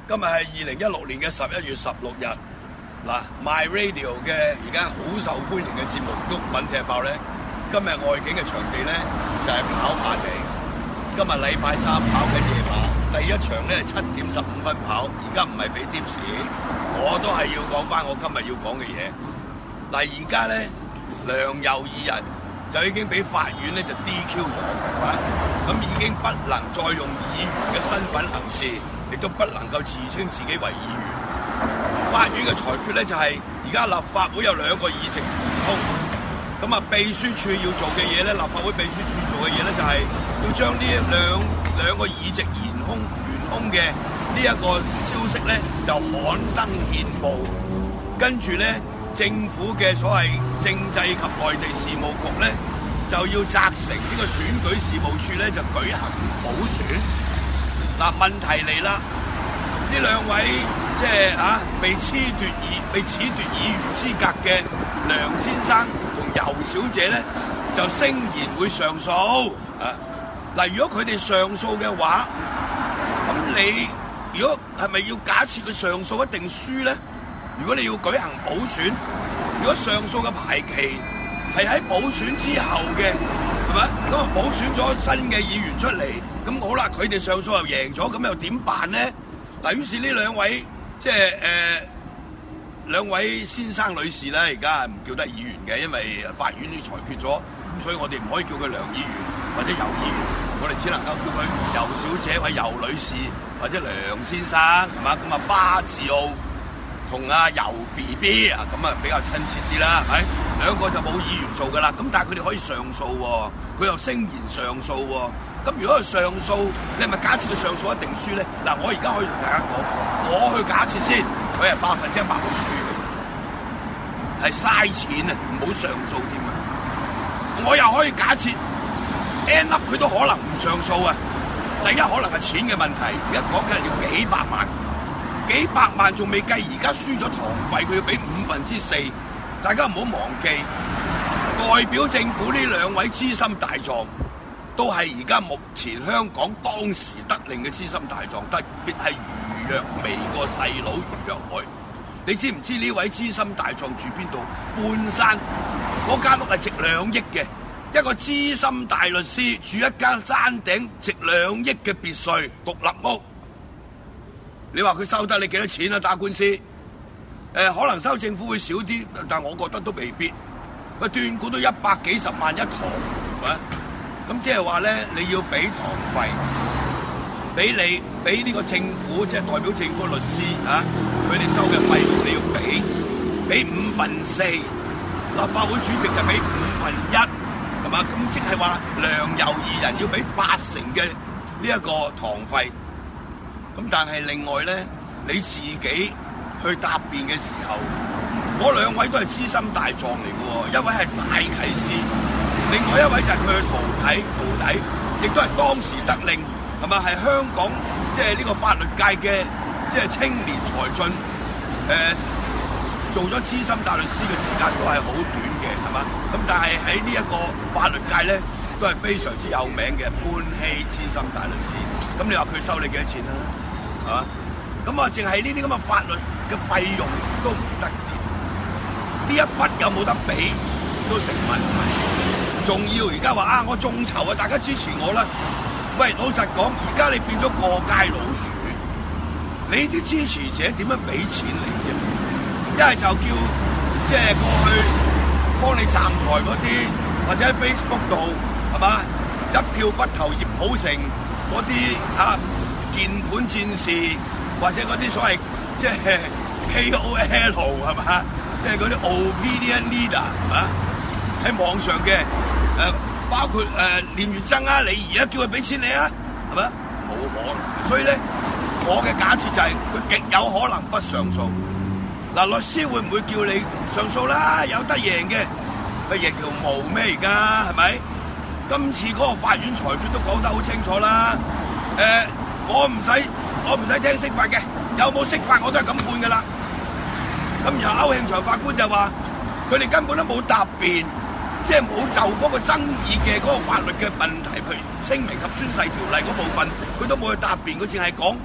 今日係2016年嘅11月16日。嗱，My Radio 嘅而家好受歡迎嘅節目《毓民踢爆》咧，今日外景嘅場地咧就係跑馬地。今日禮拜三跑緊夜馬，第一場咧係7點15分跑，而家唔係俾貼士，我都係要講翻我今日要講嘅嘢。嗱，而家咧梁游2人就已經俾法院咧就 DQ 咗，係嘛？咁已經不能再用議員嘅身份行事，亦都不能夠自稱自己為議員。法院嘅裁決咧就係而家立法會有2個議席懸空，咁啊秘書處要做嘅嘢咧，立法會秘書處做嘅嘢咧就係要將呢兩個議席懸空嘅呢一個消息咧就刊登憲報，跟住咧政府嘅所謂政制及內地事務局咧就要責成呢個選舉事務處咧就舉行補選。嗱，問題嚟啦，呢兩位即係被褫奪議員資格嘅梁先生同游小姐咧，就聲言會上訴。嗱，如果佢哋上訴嘅話，咁你如果係咪要假設佢上訴一定輸咧？如果你要舉行補選，如果上訴嘅排期係喺補選之後嘅，係咪？咁啊補選咗新嘅議員出嚟，咁好啦，佢哋上訴又贏咗，咁又點辦咧？嗱，於是呢兩位即係兩位先生女士咧，而家唔叫得議員嘅，因為法院已裁決咗，咁所以我哋唔可以叫佢梁議員或者游議員，我哋只能夠叫佢游小姐或者游女士或者梁先生，係嘛？咁啊巴治奧同阿游 BB 啊，咁啊比較親切啲啦，係兩個就冇議員做噶啦，咁但係佢哋可以上訴喎，佢又聲言上訴喎。咁如果佢上訴，你係咪假設佢上訴一定輸咧？嗱，我而家可以同大家講，我去假設先，佢係100%會輸嘅，係嘥錢啊，唔好上訴添啊！我又可以假設 end up 佢都可能唔上訴啊！第一可能係錢嘅問題，而家講緊係要幾百萬仲未計，而家輸咗堂費，佢要俾4%，大家唔好忘記，代表政府呢兩位資深大狀。都係而家目前香港當時得令嘅資深大狀，特別係余若薇個細佬余若海。你知唔知呢位資深大狀住邊度？半山嗰間屋係值2億嘅，一個資深大律師住一間山頂值2億嘅別墅獨立屋。你話佢收得你幾多錢啊？打官司？可能收政府會少啲，但我覺得都未必。佢斷估都100幾十萬一堂，係咪？咁即係話咧，你要俾堂費，俾呢個政府，即係代表政府律師佢哋收嘅費用你要俾4/5，立法會主席就俾1/5，係嘛？咁即係話梁游2人要俾80%嘅呢一個堂費。咁但係另外咧，你自己去答辯嘅時候，嗰兩位都係資深大狀嚟嘅喎，一位係大啟司。另外一位就係佢嘅徒弟，亦都係當時得令，係咪？係香港即係呢個法律界嘅即係青年才俊，做咗資深大律師嘅時間都係好短嘅，係嘛？咁但係喺呢一個法律界咧，都係非常之有名嘅潘希資深大律師。咁你話佢收你幾多錢啊？係嘛？咁啊，淨係呢啲咁嘅法律嘅費用都唔得掂，呢一筆有冇得俾都成問題。仲要而家話我眾籌啊，大家支持我啦！喂，老實講，而家你變咗過街老鼠，你啲支持者點樣俾錢你啫？一係就叫即係過去幫你站台嗰啲，或者喺 Facebook 度係嘛，一票不投葉普成嗰啲鍵盤戰士，或者嗰啲所謂即係 KOL 係嘛，即係嗰啲 opinion leader 係嘛，喺網上嘅。包括練乙錚啊、李儀啊，叫佢俾錢你啊，係咪？冇可能。所以咧，我嘅假設就係佢極有可能不上訴。嗱，律師會唔會叫你上訴啦？有得贏嘅，咪贏條毛咩？而家係咪？今次嗰個法院裁決都講得好清楚啦。我唔使聽釋法嘅，有冇釋法我都係咁判噶啦。咁然後歐慶祥法官就話，佢哋根本都冇答辯。即係冇就嗰個爭議嘅嗰個法律嘅問題，譬如聲明及宣誓條例嗰部分，佢都冇去答辯，佢淨係講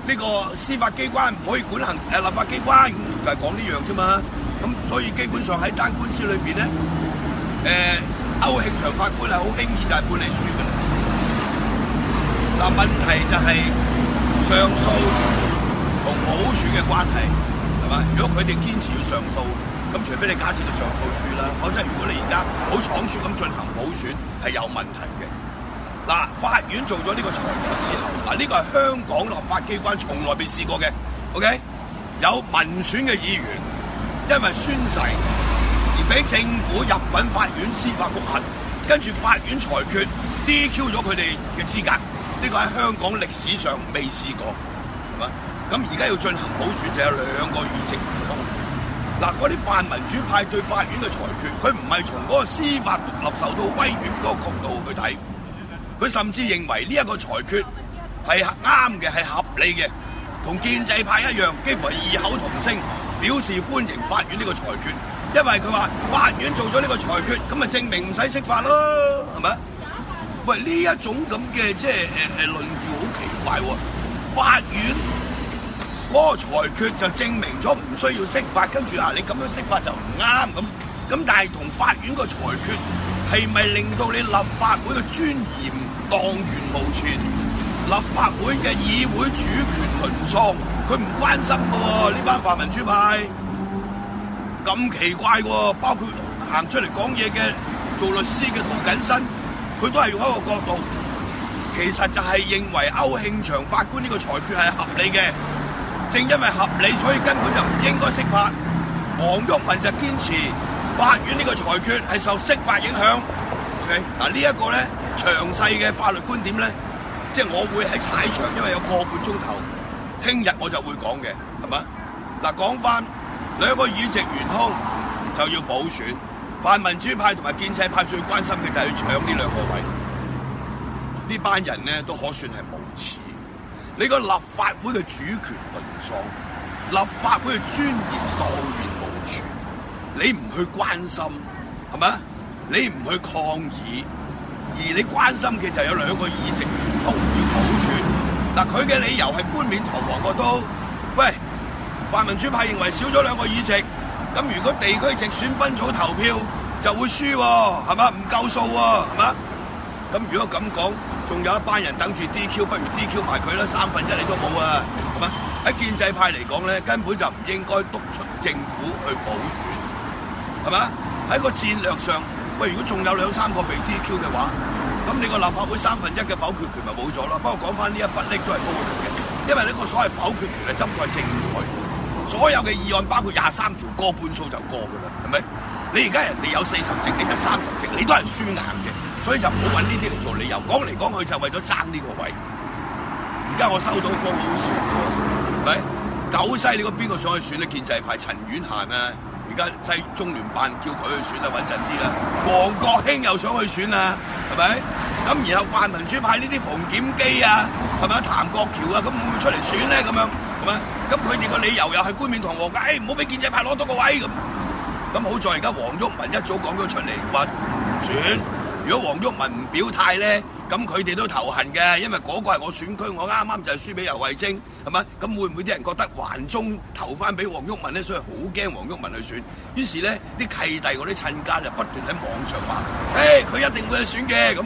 呢個司法機關唔可以管立法機關，就係講呢樣啫嘛。咁所以基本上喺單官司裏邊咧，歐慶祥法官係好輕易就係判你輸㗎啦。嗱，問題就係上訴同補選嘅關係，係嘛？如果佢哋堅持要上訴，咁除非你假設你上訴輸啦，否則如果你而家好倉促咁進行補選，係有問題嘅。嗱，法院做咗呢個裁決之後，呢個係香港立法機關從來未試過嘅。OK， 有民選嘅議員因為宣誓而俾政府入稟法院司法覆核，跟住法院裁決 DQ 咗佢哋嘅資格，呢個喺香港歷史上未試過，係嘛？咁而家要進行補選就有2個議席唔通。嗱，嗰啲泛民主派對法院嘅裁決，佢唔係從嗰個司法獨立受到威脅嗰個角度去睇。佢甚至認為呢一個裁決係啱嘅，係合理嘅，同建制派一樣，幾乎係異口同聲表示歡迎法院呢個裁決，因為佢話法院做咗呢個裁決，咁咪證明唔使釋法咯，係咪？喂，呢一種咁嘅即係論調好奇怪喎！法院嗰個裁決就證明咗唔需要釋法，跟住你咁樣釋法就唔啱咁，但係同法院個裁決係咪令到你立法會嘅尊嚴蕩然無存？立法會嘅議會主權淪喪，佢唔關心㗎喎，呢班泛民主派咁奇怪喎，包括行出嚟講嘢嘅做律師嘅涂謹申，佢都係用一個角度，其實就係認為歐慶祥法官呢個裁決係合理嘅，正因為合理，所以根本就唔應該釋法。黃毓民就堅持法院呢個裁決係受釋法影響。OK， 嗱呢一個咧詳細嘅法律觀點咧，即係我會喺踩場，因為有個半鐘頭，聽日我就會講嘅，係嘛？嗱，講翻2個議席懸空就要補選，泛民主派同埋建制派最關心嘅就係要搶呢2個位。呢班人咧都可算係無恥，你個立法會嘅主權淪喪，立法會嘅尊嚴蕩然無存，你唔去關心，係咪？你唔去抗議，而你關心嘅就有2個議席懸空要補選。嗱，佢嘅理由係冠冕堂皇個都，喂，泛民主派認為少咗2個議席，咁如果地區直選分組投票就會輸喎，係嘛？唔夠數喎，係嘛？咁如果咁講，仲有一班人等住 DQ， 不如 DQ 埋佢啦，1/3你都冇啊，係嘛？喺建制派嚟講咧，根本就唔應該督促政府去補選，係嘛？喺個戰略上，喂，如果仲有2-3個被 DQ 嘅話，咁你個立法會1/3嘅否決權咪冇咗咯？不過講翻呢一筆拎都係高嚟嘅，因為呢個所謂否決權係針對政改，所有嘅議案包括23條過半數就過㗎啦，係咪？你而家人哋有40席，你得30席，你都係輸硬嘅，所以就唔好揾呢啲嚟做理由。講嚟講去就為咗爭呢個位。而家我收到個好笑喎，係咪？九西你個邊個想去選咧？建制派陳婉嫻啊！而家西中聯辦叫佢去選啊，穩陣啲啦。黃國興又想去選啊，係咪？咁然後泛民主派呢啲馮檢基啊，係咪？譚國僑啊，咁會唔會出嚟選咧？咁樣係咪？咁佢哋個理由又係冠冕堂皇嘅，唔好俾建制派攞到個位咁。咁好在而家黃毓民一早講咗出嚟話唔選。如果黃毓民唔表態咧，咁佢哋都頭痕嘅，因為嗰個係我選區，我啱啱就係輸俾游蕙禎，係咪？咁會唔會啲人覺得環中投翻俾黃毓民咧？所以好驚黃毓民去選。於是咧，啲契弟嗰啲親家就不斷喺網上話：佢一定會去選嘅。咁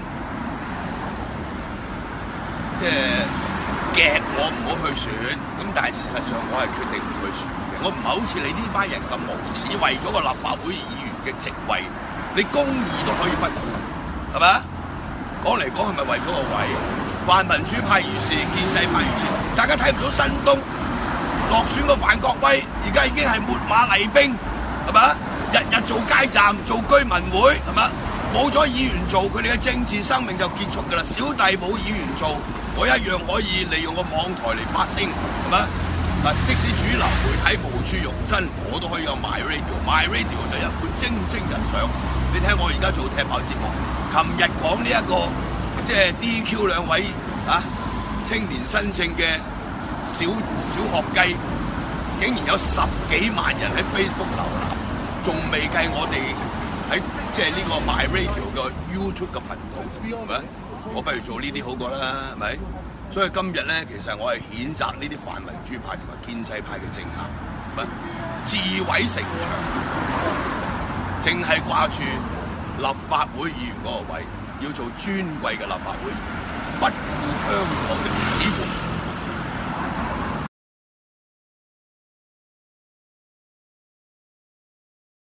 即係夾我唔好去選。咁但係事實上我係決定唔去選嘅。我唔係好似你呢班人咁無恥，為咗個立法會議員嘅職位，你公義都可以不顧，係咪啊？講嚟講係咪為咗個位？泛民主派如是，建制派如是。大家睇唔到新東落選個范國威，而家已經係秣馬厲兵，係咪啊？日日做街站、做居民會，係咪啊？冇咗議員做，佢哋嘅政治生命就結束㗎啦。小弟冇議員做，我一樣可以利用個網台嚟發聲，係咪啊？嗱，即使主流媒體無處容身，我都可以有 My Radio。My Radio 就日本蒸日上。你聽我而家做踢爆節目，琴日講呢一個即係 DQ 2位青年新政嘅小學雞，竟然有10幾萬人喺 Facebook 瀏覽，仲未計我哋喺即係呢個 My Radio 嘅 YouTube 嘅頻道，係咪？我不如做呢啲好過啦，係咪？ 所以今日咧，其實我係譴責呢啲泛民主派同埋建制派嘅政客，自毀城牆，淨係掛住立法會議員嗰個位，要做尊貴嘅立法會議員，不顧香港嘅